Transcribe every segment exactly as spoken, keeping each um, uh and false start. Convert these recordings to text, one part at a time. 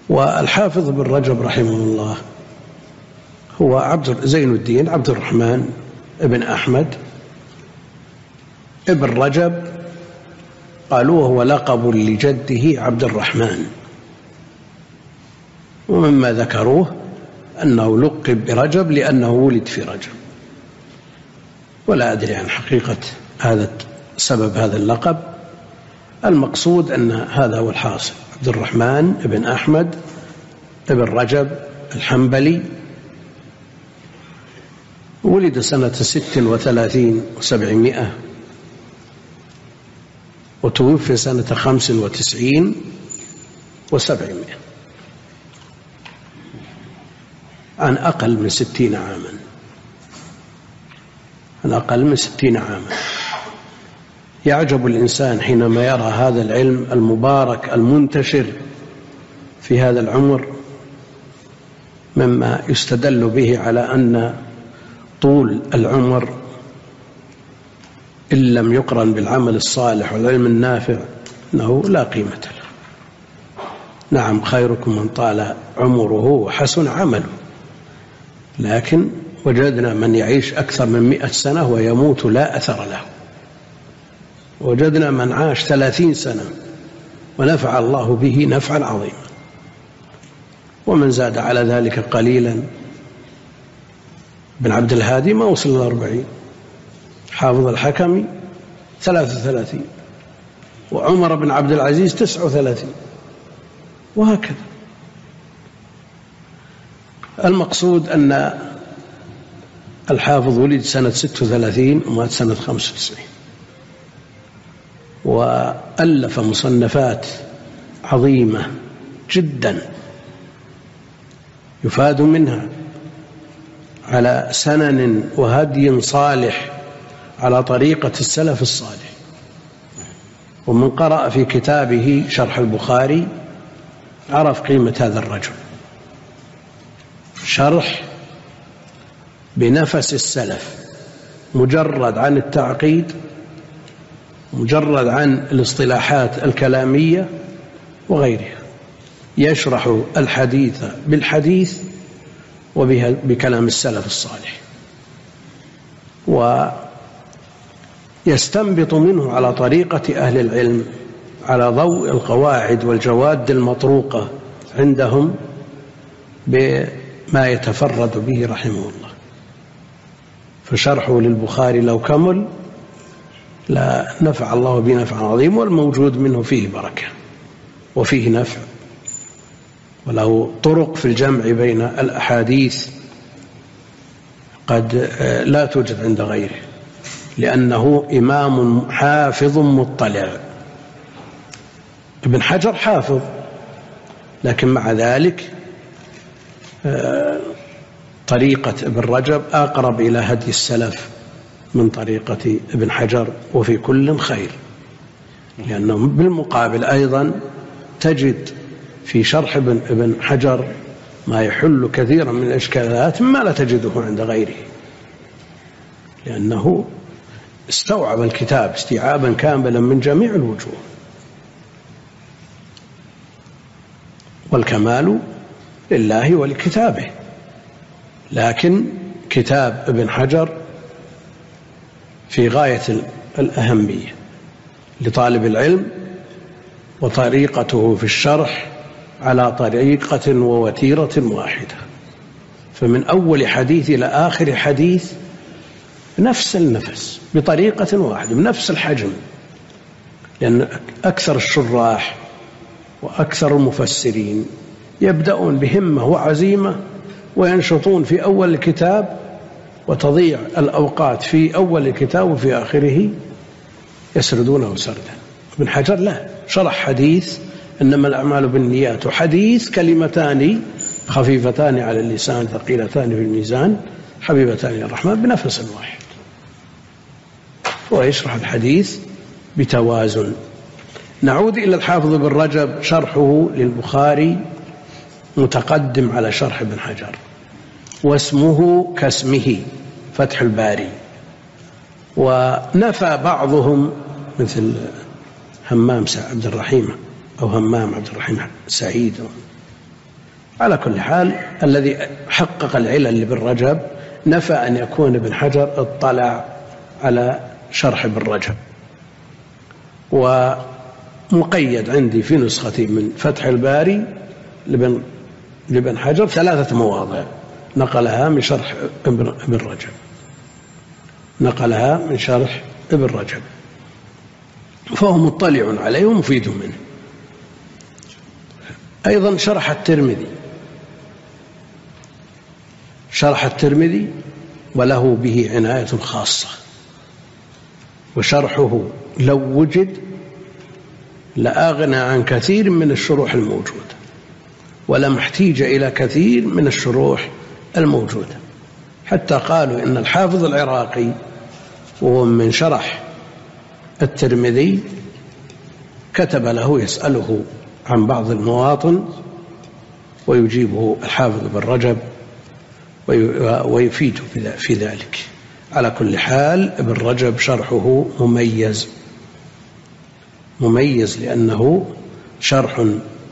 والحافظ بن رجب رحمه الله هو عبد زين الدين عبد الرحمن ابن أحمد ابن رجب، قالوا وهو لقب لجده عبد الرحمن، ومما ذكروه أنه لقب برجب لأنه ولد في رجب، ولا أدري عن حقيقة هذا سبب هذا اللقب. المقصود أن هذا هو الحاصل، عبد الرحمن بن أحمد بن رجب الحنبلي، ولد سنة ست وثلاثين وسبعمائة، وتوفي سنة خمس وتسعين وسبعمائة، عن أقل من ستين عاما، عن أقل من ستين عاما. يعجب الإنسان حينما يرى هذا العلم المبارك المنتشر في هذا العمر، مما يستدل به على أن طول العمر إن لم يقرن بالعمل الصالح والعلم النافع أنه لا قيمة له. نعم، خيركم من طال عمره وحسن عمله، لكن وجدنا من يعيش أكثر من مئة سنة ويموت لا أثر له، وجدنا من عاش ثلاثين سنة ونفع الله به نفعا عظيما، ومن زاد على ذلك قليلا بن عبد الهادي ما وصل الأربعين، حافظ الحكمي ثلاث وثلاثين، وعمر بن عبد العزيز تسع وثلاثين، وهكذا. المقصود أن الحافظ ولد سنة ست وثلاثين ومات سنة خمس وتسعين، وألف مصنفات عظيمة جدا يفاد منها على سنن وهدي صالح على طريقة السلف الصالح. ومن قرأ في كتابه شرح البخاري عرف قيمة هذا الرجل، شرح بنفس السلف، مجرد عن التعقيد، مجرد عن الاصطلاحات الكلامية وغيرها، يشرح الحديث بالحديث وبكلام السلف الصالح، ويستنبط منه على طريقة أهل العلم على ضوء القواعد والجواد المطروقة عندهم بما يتفرد به رحمه الله. فشرحه للبخاري لو كمل لا نفع الله به نفع عظيم، والموجود منه فيه بركة وفيه نفع، وله طرق في الجمع بين الأحاديث قد لا توجد عند غيره، لأنه إمام حافظ مطلع. ابن حجر حافظ، لكن مع ذلك طريقة ابن رجب أقرب إلى هدي السلف من طريقة ابن حجر، وفي كل خير، لأنه بالمقابل أيضا تجد في شرح ابن, ابن حجر ما يحل كثيرا من الإشكالات ما لا تجده عند غيره، لأنه استوعب الكتاب استيعابا كاملا من جميع الوجوه، والكمال لله ولكتابه. لكن كتاب ابن حجر في غاية الأهمية لطالب العلم، وطريقته في الشرح على طريقة ووتيرة واحدة، فمن أول حديث إلى آخر حديث نفس النفس بطريقة واحدة بنفس الحجم، لأن أكثر الشراح وأكثر المفسرين يبدأون بهمة وعزيمة وينشطون في أول الكتاب، وتضيع الأوقات في أول الكتاب وفي آخره يسردونه سردا. ابن حجر لا، شرح حديث إنما الأعمال بالنيات، وحديث كلمتان خفيفتان على اللسان ثقيلتان في الميزان حبيبتان إلى الرحمن بنفس واحد، ويشرح الحديث بتوازن. نعود إلى الحافظ بن رجب، شرحه للبخاري متقدم على شرح ابن حجر، واسمه كاسمه فتح الباري. ونفى بعضهم مثل همام عبد الرحيم أو همام عبد الرحيم سعيد على كل حال الذي حقق العلل لابن رجب نفى أن يكون ابن حجر اطلع على شرح ابن رجب. ومقيد عندي في نسختي من فتح الباري لابن لابن حجر ثلاثة مواضع نقلها من شرح ابن رجب نقلها من شرح ابن رجب، فهو مطلع عليه ومفيد منه. أيضا شرح الترمذي شرح الترمذي وله به عناية خاصة، وشرحه لو وجد لأغنى عن كثير من الشروح الموجودة، ولم احتيج إلى كثير من الشروح الموجودة، حتى قالوا إن الحافظ العراقي وهو من شرح الترمذي كتب له يسأله عن بعض المواطن ويجيبه الحافظ بن رجب ويفيد في ذلك. على كل حال ابن رجب شرحه مميز مميز لأنه شرح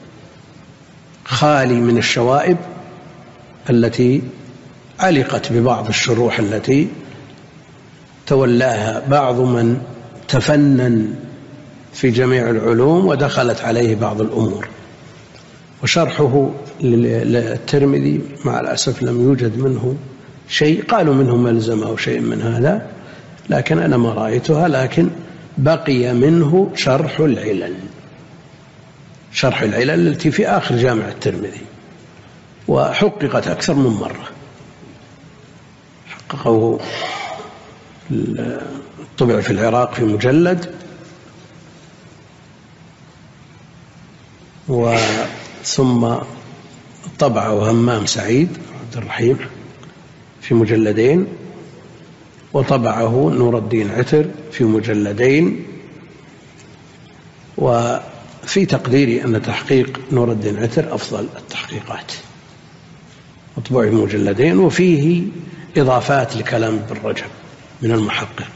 خالي من الشوائب التي علقت ببعض الشروح التي تولاها بعض من تفنن في جميع العلوم ودخلت عليه بعض الأمور. وشرحه للترمذي مع الأسف لم يوجد منه شيء، قالوا منه ملزمة أو شيء من هذا، لكن أنا ما رأيتها، لكن بقي منه شرح العلل شرح العلل التي في آخر جامع الترمذي، وحققت أكثر من مرة، حققه طبع في العراق في مجلد، وثم طبعه همام سعيد عبد الرحيم في مجلدين، وطبعه نور الدين عتر في مجلدين. وفي تقديري أن تحقيق نور الدين عتر أفضل التحقيقات، مطبوع في مجلدين، وفيه إضافات لكلام ابن رجب من المحقق.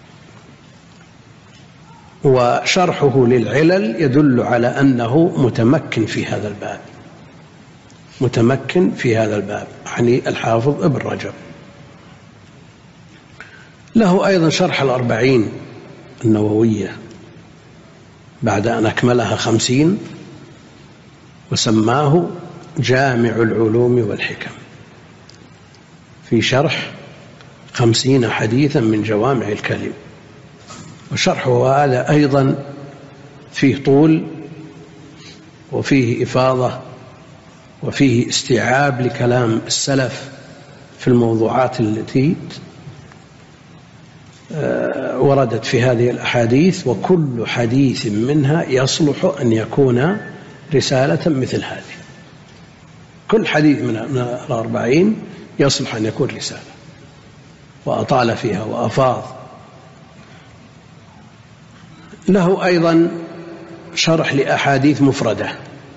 وشرحه للعلل يدل على أنه متمكن في هذا الباب متمكن في هذا الباب يعني الحافظ ابن رجب. له أيضا شرح الأربعين النووية بعد أن أكملها خمسين، وسماه جامع العلوم والحكم، في شرح خمسين حديثا من جوامع الكلم. وشرحه هذا أيضا فيه طول وفيه إفاضة وفيه استيعاب لكلام السلف في الموضوعات التي وردت في هذه الأحاديث، وكل حديث منها يصلح أن يكون رسالة مثل هذه. كل حديث من الأربعين يصلح أن يكون رسالة، وأطال فيها وأفاض. له أيضا شرح لأحاديث مفردة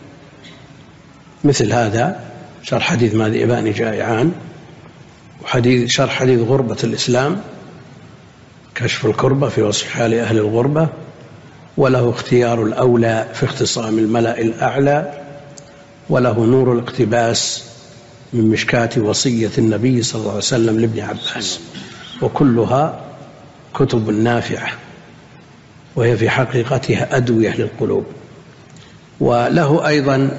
مثل هذا، شرح حديث ما ذئبان جائعان، وحديث شرح حديث غربة الإسلام، كشف الكربة في وصف حال أهل الغربة، وله اختيار الأولى في اختصام الملأ الأعلى، وله نور الاقتباس من مشكاة وصية النبي صلى الله عليه وسلم لابن عباس، وكلها كتب نافعة وهي في حقيقتها أدوية للقلوب. وله أيضا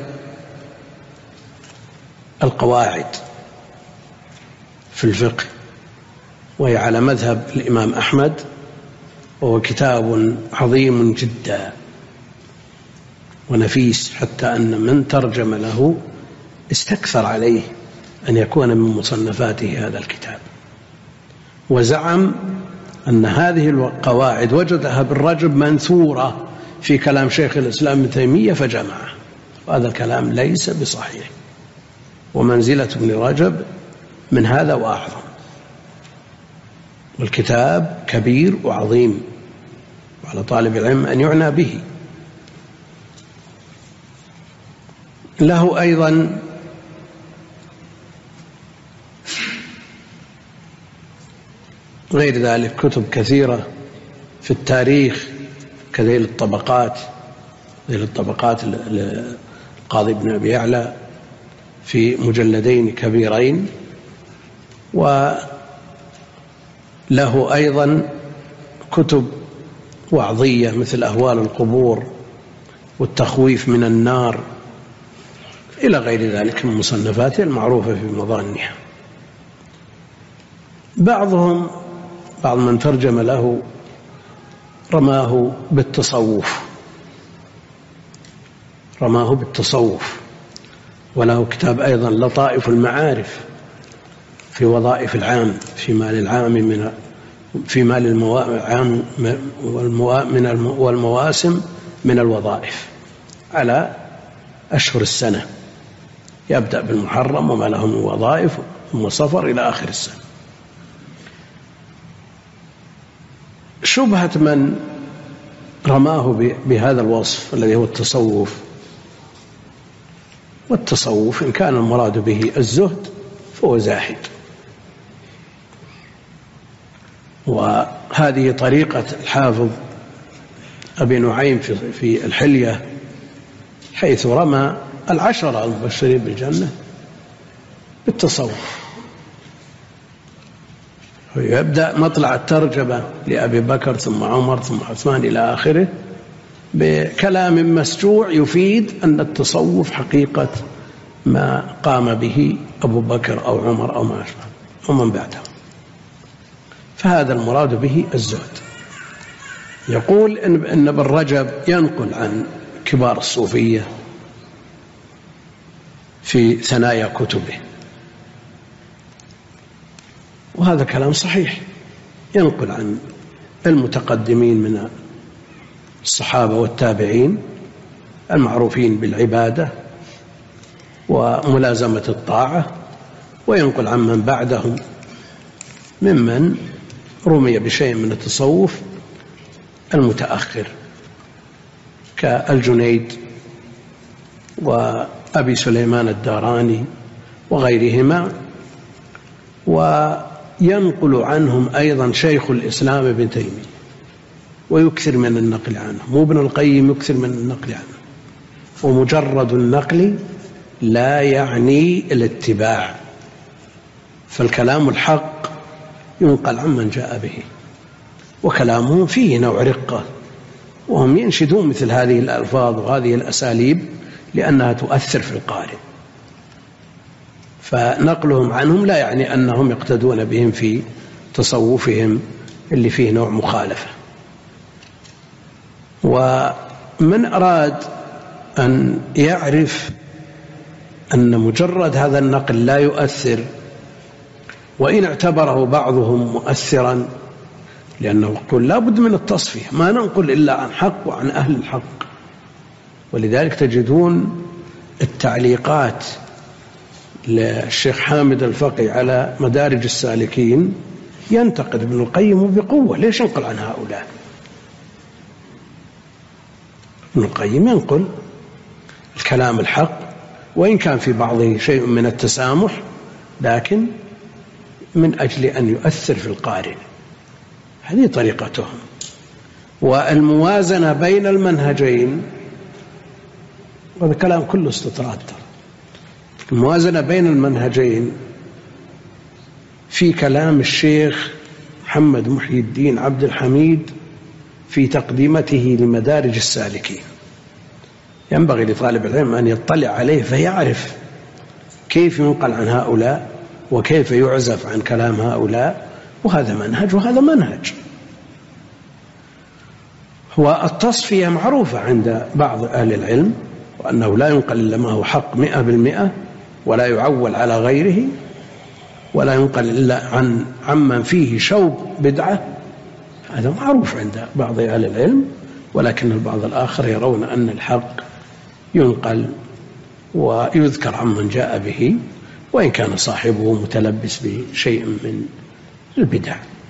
القواعد في الفقه، وهي على مذهب الإمام أحمد، وهو كتاب عظيم جدا ونفيس، حتى أن من ترجم له استكثر عليه أن يكون من مصنفاته هذا الكتاب، وزعم أن هذه القواعد وجدها ابن رجب منثورة في كلام شيخ الإسلام ابن تيمية فجمعه، وهذا الكلام ليس بصحيح، ومنزلة ابن رجب من هذا وأعظم. والكتاب كبير وعظيم، وعلى طالب العلم أن يعنى به. له أيضا غير ذلك كتب كثيرة في التاريخ كذيل الطبقات ذيل الطبقات للقاضي ابن أبي يعلى، في مجلدين كبيرين، وله أيضا كتب وعظية مثل أهوال القبور والتخويف من النار إلى غير ذلك من مصنفاته المعروفة في مظانها. بعضهم بعض من ترجم له رماه بالتصوف رماه بالتصوف وله كتاب أيضا لطائف المعارف في وظائف العام في مال العام من في مال العام والمواسم من الوظائف على أشهر السنة، يبدأ بالمحرم وما له من وظائف ثم صفر إلى آخر السنة. شبهة من رماه بهذا الوصف الذي هو التصوف، والتصوف إن كان المراد به الزهد فهو زاهد، وهذه طريقة الحافظ أبي نعيم في الحلية، حيث رمى العشرة المبشرين بالجنة بالتصوف. يبدأ مطلع الترجمة لأبي بكر ثم عمر ثم عثمان إلى آخره بكلام مسجوع يفيد أن التصوف حقيقة ما قام به أبو بكر أو عمر أو ما أشبه ومن بعدهم، فهذا المراد به الزهد. يقول إن ابن رجب ينقل عن كبار الصوفية في ثنايا كتبه، وهذا كلام صحيح، ينقل عن المتقدمين من الصحابة والتابعين المعروفين بالعبادة وملازمة الطاعة، وينقل عن من بعدهم ممن رمي بشيء من التصوف المتأخر كالجنيد وأبي سليمان الداراني وغيرهما. وينقل عنهم أيضا شيخ الإسلام ابن تيمية ويكثر من النقل عنه، مو ابن القيم يكثر من النقل عنه، ومجرد النقل لا يعني الاتباع، فالكلام الحق ينقل عمن جاء به، وكلامهم فيه نوع رقة، وهم ينشدون مثل هذه الألفاظ وهذه الأساليب لأنها تؤثر في القارئ، فنقلهم عنهم لا يعني أنهم يقتدون بهم في تصوفهم اللي فيه نوع مخالفة. ومن أراد أن يعرف أن مجرد هذا النقل لا يؤثر، وإن اعتبره بعضهم مؤثرا، لأنه يقول لا بد من التصفية، ما ننقل إلا عن حق وعن أهل الحق. ولذلك تجدون التعليقات للشيخ حامد الفقي على مدارج السالكين ينتقد ابن القيم بقوة، ليش ينقل عن هؤلاء؟ ابن القيم ينقل الكلام الحق، وإن كان في بعضه شيء من التسامح، لكن من أجل أن يؤثر في القارئ، هذه طريقتهم. والموازنة بين المنهجين، وهذا كلام كله استطراد، الموازنة بين المنهجين في كلام الشيخ محمد محي الدين عبد الحميد في تقديمته لمدارج السالكين، ينبغي لطالب العلم أن يطلع عليه فيعرف كيف ينقل عن هؤلاء وكيف يعزف عن كلام هؤلاء، وهذا منهج وهذا منهج. والتصفية معروفة عند بعض أهل العلم، وأنه لا ينقل إلا ما هو حق مئة بالمئة، ولا يعول على غيره، ولا ينقل إلا عن عمن فيه شوب بدعة، هذا معروف عند بعض أهل العلم. ولكن البعض الآخر يرون أن الحق ينقل ويذكر عمن جاء به، وإن كان صاحبه متلبس بشيء من البدع.